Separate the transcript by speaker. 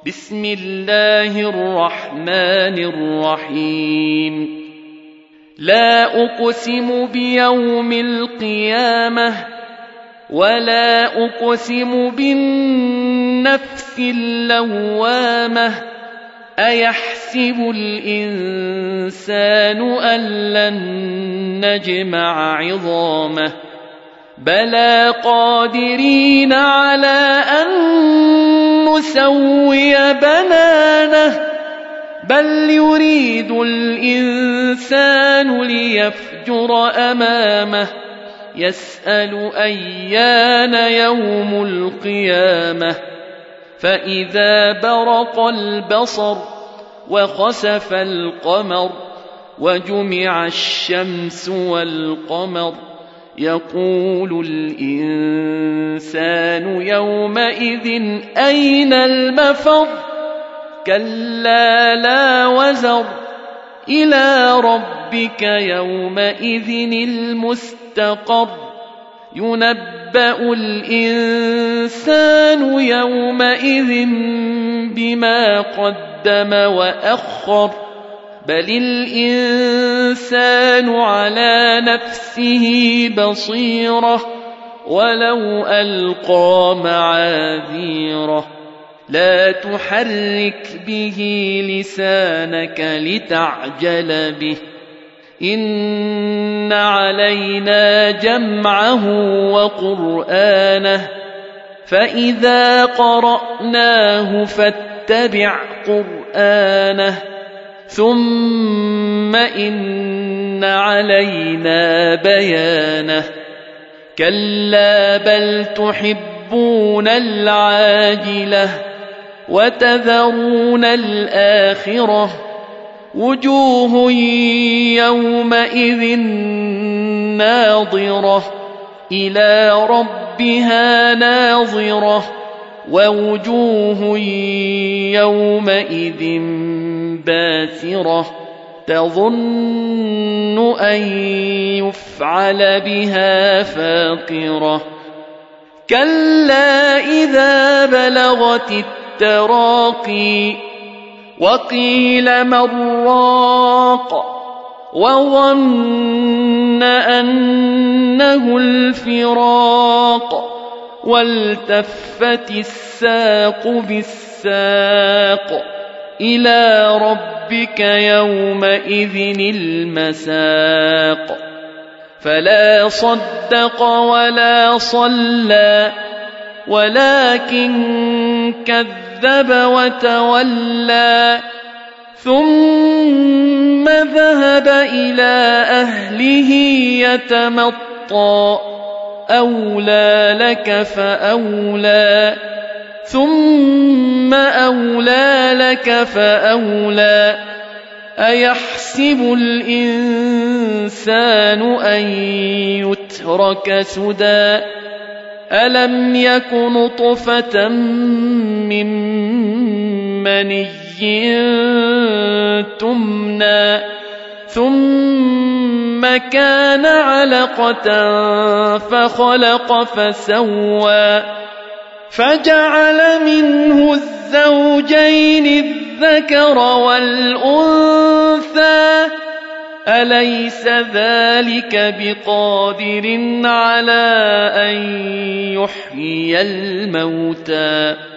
Speaker 1: بسم الله الرحمن الرحيم لا أقسم بيوم القيامة ولا أقسم بالنفس اللوامة أيحسب الإنسان أن لن نجمع عظامه بلى قادرين على أن نسوي بنانه بل يريد الإنسان ليفجر أمامه يسأل أيان يوم القيامة فإذا برق البصر وخسف القمر وجمع الشمس والقمر يقول الإنسان يومئذ أين المفر كلا لا وزر إلى ربك يومئذ المستقر ينبأ الإنسان يومئذ بما قدم وأخر بل الإنسان على نفسه بصيرة ولو ألقى معاذيره لا تحرك به لسانك لتعجل به إن علينا جمعه وقرآنه فإذا قرأناه فاتبع قرآنه ثم إن علينا بيانه كلا بل تحبون العاجلة وتذرون الآخرة وجوه يومئذ ناظرة إلى ربها ناظرة ووجوه يومئذ باسرة تظن أن يفعل بها فاقرة كلا إذا بلغت التراقي وقيل من راق وظن أنه الفراق والتفت الساق بالساق إلى ربك يومئذ المساق فلا صدق ولا صلى ولكن كذب وتولى ثم ذهب إلى أهله يتمطى أولى لك فأولى ثم أولى لك فأولى أيحسب الإنسان أن يترك سدى ألم يك نطفة من مني تمنى ثم كان علقة فخلق فسوى فجعل منه الزوجين الذكر والأنثى أليس ذلك بقادر على أن يحيي الموتى